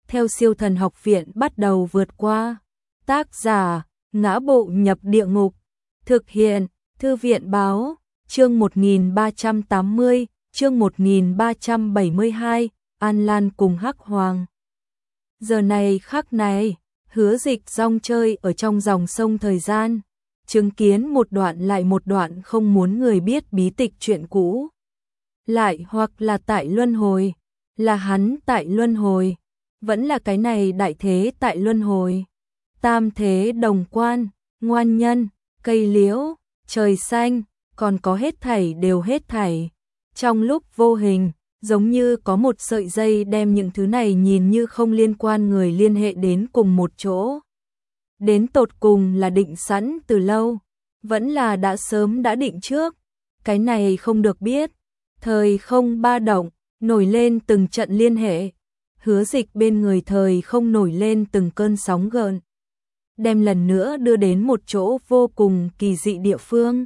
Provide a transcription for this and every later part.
theo Siêu Thần Học Viện bắt đầu vượt qua. Tác giả: Ngã Bộ Nhập Địa Ngục. Thực hiện: Thư viện báo. Chương 1380, chương 1372, An Lan cùng Hắc Hoàng. Giờ này khắc này, Hứa Dịch rong chơi ở trong dòng sông thời gian, chứng kiến một đoạn lại một đoạn không muốn người biết bí tịch chuyện cũ. Lại hoặc là tại luân hồi, là hắn tại luân hồi, vẫn là cái này đại thế tại luân hồi. Tam thế đồng quan, ngoan nhân, cây liễu, trời xanh, còn có hết thảy đều hết thảy. Trong lúc vô hình, giống như có một sợi dây đem những thứ này nhìn như không liên quan người liên hệ đến cùng một chỗ. Đến tột cùng là định sẵn từ lâu, vẫn là đã sớm đã định trước. Cái này không được biết. Thời không ba động, nổi lên từng trận liên hệ. Hứa Dịch bên người thời không nổi lên từng cơn sóng gợn, đem lần nữa đưa đến một chỗ vô cùng kỳ dị địa phương.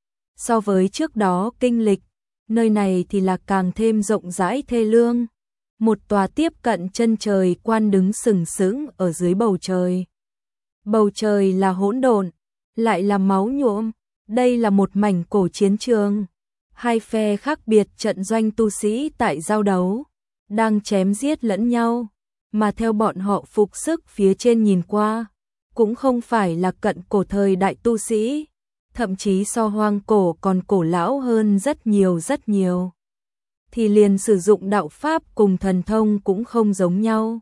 So với trước đó kinh lịch, nơi này thì là càng thêm rộng rãi thê lương. Một tòa tiếp cận chân trời quan đứng sừng sững ở dưới bầu trời. Bầu trời là hỗn độn, lại là máu nhuộm. Đây là một mảnh cổ chiến trường. Hai phe khác biệt trận doanh tu sĩ tại giao đấu, đang chém giết lẫn nhau, mà theo bọn họ phục sức phía trên nhìn qua, cũng không phải là cận cổ thời đại tu sĩ, thậm chí so hoang cổ còn cổ lão hơn rất nhiều. Thì liền sử dụng đạo pháp cùng thần thông cũng không giống nhau.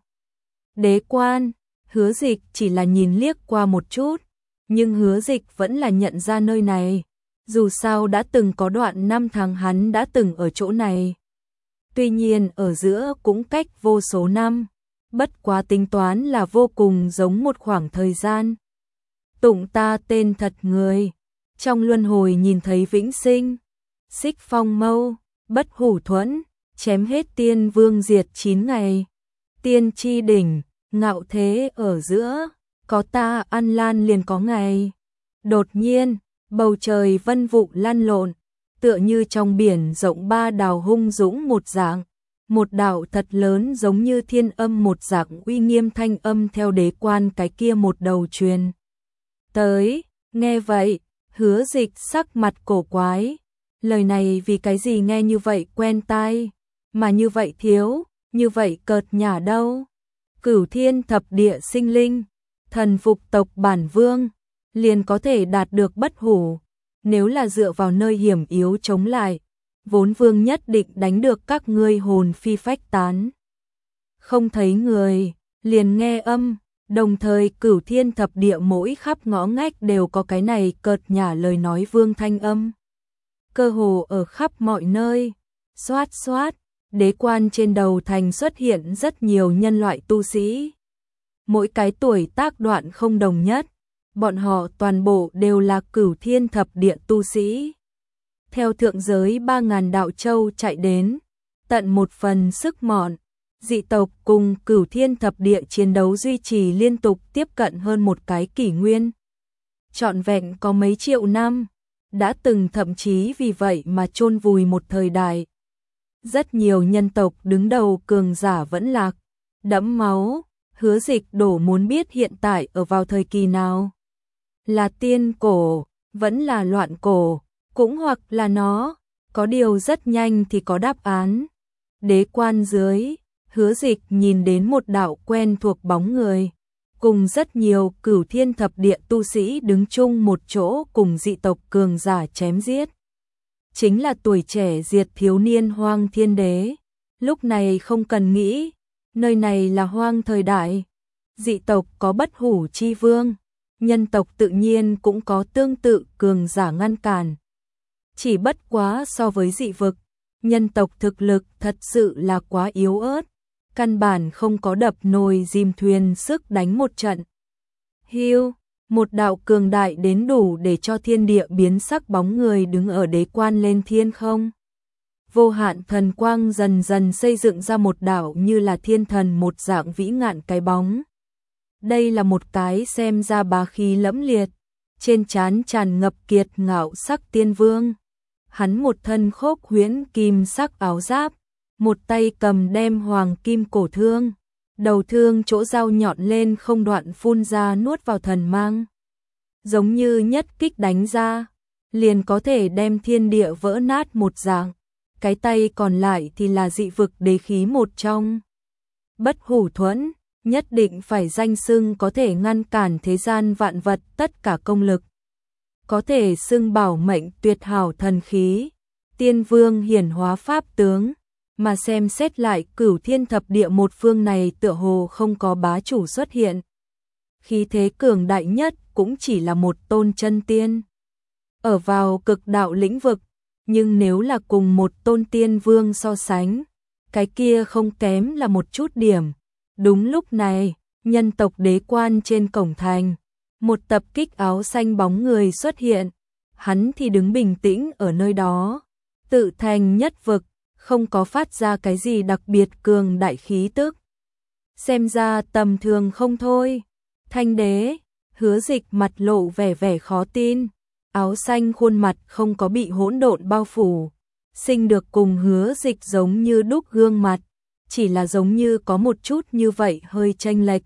Đế quan, Hứa Dịch chỉ là nhìn liếc qua một chút, nhưng Hứa Dịch vẫn là nhận ra nơi này. Dù sao đã từng có đoạn năm tháng hắn đã từng ở chỗ này. Tuy nhiên ở giữa cũng cách vô số năm, bất quá tính toán là vô cùng giống một khoảng thời gian. Tụng ta tên thật người, trong luân hồi nhìn thấy vĩnh sinh, xích phong mâu, bất hủ thuẫn, chém hết tiên vương diệt 9 ngày. Tiên chi đỉnh, ngạo thế ở giữa, có ta An Lan liền có ngày. Đột nhiên, bầu trời vân vụ lăn lộn, tựa như trong biển rộng ba đào hung dũng một dạng. Một đạo thật lớn giống như thiên âm một dạng uy nghiêm thanh âm theo đế quan cái kia một đầu truyền tới. Nghe vậy, Hứa Dịch sắc mặt cổ quái. Lời này vì cái gì nghe như vậy quen tai, mà như vậy thiếu, như vậy cợt nhả đâu. Cửu thiên thập địa sinh linh, thần phục tộc bản vương, liền có thể đạt được bất hủ. Nếu là dựa vào nơi hiểm yếu chống lại, vốn vương nhất định đánh được các ngươi hồn phi phách tán. Không thấy người, liền nghe âm, đồng thời cửu thiên thập địa mỗi khắp ngõ ngách đều có cái này cợt nhả lời nói vương thanh âm. Cơ hồ ở khắp mọi nơi, xoát xoát, đế quan trên đầu thành xuất hiện rất nhiều nhân loại tu sĩ. Mỗi cái tuổi tác đoạn không đồng nhất, bọn họ toàn bộ đều là cửu thiên thập địa tu sĩ. Theo thượng giới 3.000 đạo châu chạy đến, tận một phần sức mọn, dị tộc cùng cửu thiên thập địa chiến đấu duy trì liên tục tiếp cận hơn một cái kỷ nguyên. Trọn vẹn có mấy triệu năm, đã từng thậm chí vì vậy mà chôn vùi một thời đại. Rất nhiều nhân tộc đứng đầu cường giả vẫn lạc, đẫm máu. Hứa Dịch đổ muốn biết hiện tại ở vào thời kỳ nào. Là tiên cổ, vẫn là loạn cổ, cũng hoặc là nó, có điều rất nhanh thì có đáp án. Đế quan dưới, Hứa Dịch nhìn đến một đạo quen thuộc bóng người, cùng rất nhiều cửu thiên thập địa tu sĩ đứng chung một chỗ cùng dị tộc cường giả chém giết. Chính là tuổi trẻ diệt thiếu niên Hoang Thiên Đế. Lúc này không cần nghĩ, nơi này là hoang thời đại, dị tộc có bất hủ chi vương, nhân tộc tự nhiên cũng có tương tự cường giả ngăn cản. Chỉ bất quá so với dị vực, nhân tộc thực lực thật sự là quá yếu ớt, căn bản không có đập nồi dìm thuyền sức đánh một trận. Hưu, một đạo cường đại đến đủ để cho thiên địa biến sắc bóng người đứng ở đế quan lên thiên không. Vô hạn thần quang dần dần xây dựng ra một đạo như là thiên thần một dạng vĩ ngạn cái bóng. Đây là một cái xem ra bá khí lẫm liệt, trên trán tràn ngập kiệt ngạo sắc tiên vương. Hắn một thân khốc huyễn kim sắc áo giáp, một tay cầm đem hoàng kim cổ thương, đầu thương chỗ dao nhọn lên không đoạn phun ra nuốt vào thần mang. Giống như nhất kích đánh ra, liền có thể đem thiên địa vỡ nát một dạng. Cái tay còn lại thì là dị vực đế khí một trong. Bất hủ thuẫn, nhất định phải danh xưng có thể ngăn cản thế gian vạn vật tất cả công lực. Có thể xưng bảo mệnh tuyệt hảo thần khí, tiên vương hiển hóa pháp tướng, mà xem xét lại Cửu Thiên thập địa một phương này tựa hồ không có bá chủ xuất hiện. Khí thế cường đại nhất cũng chỉ là một tôn chân tiên. Ở vào cực đạo lĩnh vực, nhưng nếu là cùng một tôn tiên vương so sánh, cái kia không kém là một chút điểm. Đúng lúc này, nhân tộc đế quan trên cổng thành, một tập kích áo xanh bóng người xuất hiện, hắn thì đứng bình tĩnh ở nơi đó, tự thành nhất vực, không có phát ra cái gì đặc biệt cường đại khí tức. Xem ra tầm thường không thôi. Thanh đế, Hứa Dịch mặt lộ vẻ khó tin, áo xanh khuôn mặt không có bị hỗn độn bao phủ, sinh được cùng Hứa Dịch giống như đúc gương mặt, chỉ là giống như có một chút như vậy hơi chênh lệch.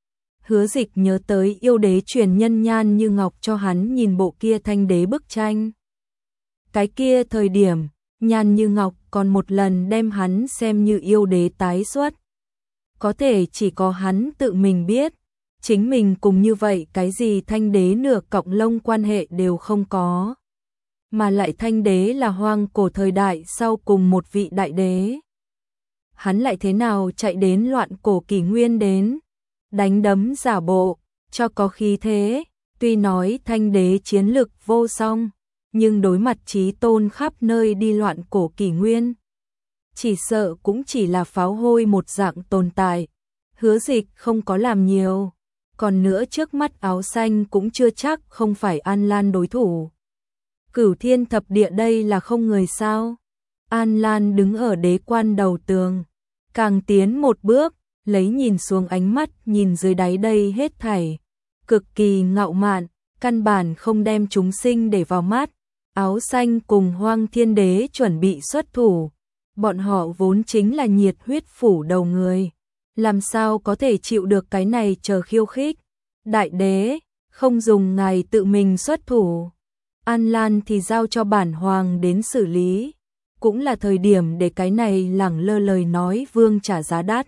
Hứa Dịch nhớ tới yêu đế truyền nhân Nhan Như Ngọc cho hắn nhìn bộ kia thanh đế bức tranh. Cái kia thời điểm, Nhan Như Ngọc còn một lần đem hắn xem như yêu đế tái xuất. Có thể chỉ có hắn tự mình biết, chính mình cùng như vậy cái gì thanh đế nửa cọng lông quan hệ đều không có. Mà lại thanh đế là hoang cổ thời đại sau cùng một vị đại đế. Hắn lại thế nào chạy đến loạn cổ kỷ nguyên đến, đánh đấm giả bộ, cho có khí thế, tuy nói thanh đế chiến lực vô song, nhưng đối mặt chí tôn khắp nơi đi loạn cổ kỷ nguyên, chỉ sợ cũng chỉ là pháo hôi một dạng tồn tại. Hứa Dịch không có làm nhiều, còn nữa trước mắt áo xanh cũng chưa chắc không phải An Lan đối thủ. Cửu Thiên thập địa đây là không người sao? An Lan đứng ở đế quan đầu tường, càng tiến một bước, lấy nhìn xuống ánh mắt nhìn dưới đáy đây hết thảy, cực kỳ ngạo mạn, căn bản không đem chúng sinh để vào mắt. Áo xanh cùng Hoang Thiên Đế chuẩn bị xuất thủ, bọn họ vốn chính là nhiệt huyết phủ đầu người, làm sao có thể chịu được cái này chờ khiêu khích. Đại đế, không dùng ngài tự mình xuất thủ, An Lan thì giao cho bản hoàng đến xử lý, cũng là thời điểm để cái này lẳng lơ lời nói vương trả giá đắt.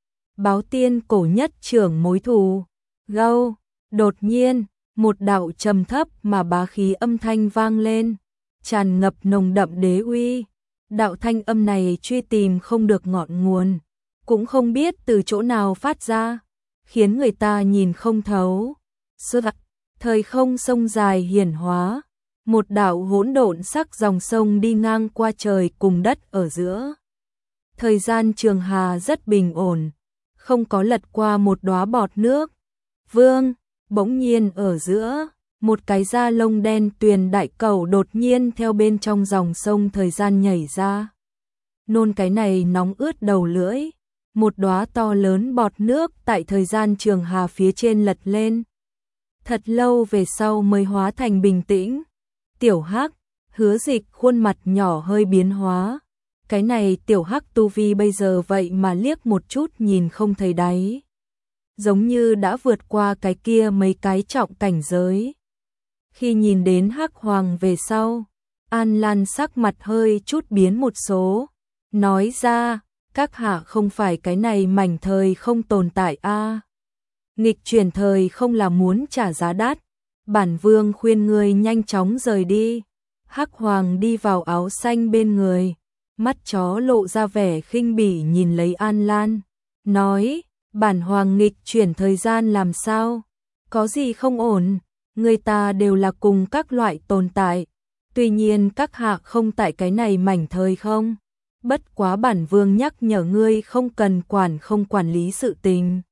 Báo tiên cổ nhất trưởng mối thù, gâu, đột nhiên, một đạo trầm thấp mà bá khí âm thanh vang lên, tràn ngập nồng đậm đế uy. Đạo thanh âm này truy tìm không được ngọn nguồn, cũng không biết từ chỗ nào phát ra, khiến người ta nhìn không thấu. Thời không sông dài hiển hóa, một đạo hỗn độn sắc dòng sông đi ngang qua trời cùng đất ở giữa. Thời gian trường hà rất bình ổn, không có lật qua một đóa bọt nước. Vương, bỗng nhiên ở giữa, một cái da lông đen tuyền đại cầu đột nhiên theo bên trong dòng sông thời gian nhảy ra. Nôn cái này nóng ướt đầu lưỡi, một đóa to lớn bọt nước tại thời gian trường hà phía trên lật lên. Thật lâu về sau mới hóa thành bình tĩnh. Tiểu Hắc, Hứa Dịch khuôn mặt nhỏ hơi biến hóa. Cái này tiểu Hắc tu vi bây giờ vậy mà liếc một chút nhìn không thấy đáy. Giống như đã vượt qua cái kia mấy cái trọng cảnh giới. Khi nhìn đến Hắc Hoàng về sau, An Lan sắc mặt hơi chút biến một số, nói ra, các hạ không phải cái này mảnh thời không tồn tại a. Nghịch chuyển thời không là muốn trả giá đắt, bản vương khuyên ngươi nhanh chóng rời đi. Hắc Hoàng đi vào áo xanh bên người, mắt chó lộ ra vẻ khinh bỉ nhìn lấy An Lan, nói, bản hoàng nghịch chuyển thời gian làm sao? Có gì không ổn? Người ta đều là cùng các loại tồn tại, tuy nhiên các hạ không tại cái này mảnh thời không. Bất quá bản vương nhắc nhở ngươi không cần không quản lý sự tình.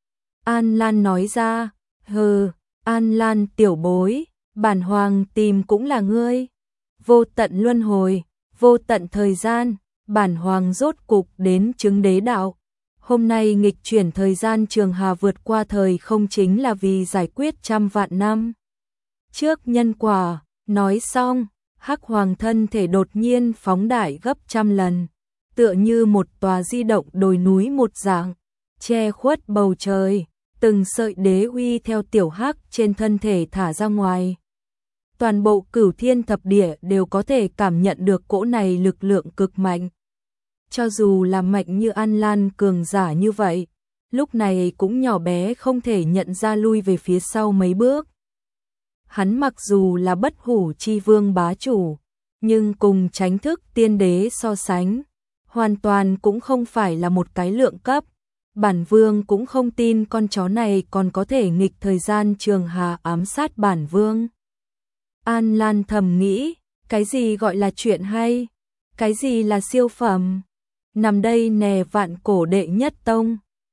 An Lan nói ra, hừ, An Lan tiểu bối, bản hoàng tìm cũng là ngươi. Vô tận luân hồi, vô tận thời gian, bản hoàng rốt cục đến chứng đế đạo. Hôm nay nghịch chuyển thời gian trường hà vượt qua thời không chính là vì giải quyết trăm vạn năm trước nhân quả. Nói xong, Hắc Hoàng thân thể đột nhiên phóng đại gấp trăm lần, tựa như một tòa di động đồi núi một dạng, che khuất bầu trời, từng sợi đế uy theo tiểu hắc trên thân thể thả ra ngoài. Toàn bộ Cửu Thiên Thập Địa đều có thể cảm nhận được cỗ này lực lượng cực mạnh. Cho dù là mạnh như An Lan cường giả như vậy, lúc này cũng nhỏ bé không thể nhận ra lui về phía sau mấy bước. Hắn mặc dù là Bất Hủ Chi Vương bá chủ, nhưng cùng Chánh Thức Tiên Đế so sánh, hoàn toàn cũng không phải là một cái lượng cấp. Bản Vương cũng không tin con chó này còn có thể nghịch thời gian trường hà ám sát bản Vương. An Lan thầm nghĩ, cái gì gọi là chuyện hay, cái gì là siêu phẩm, nằm đây nè vạn cổ đệ nhất tông.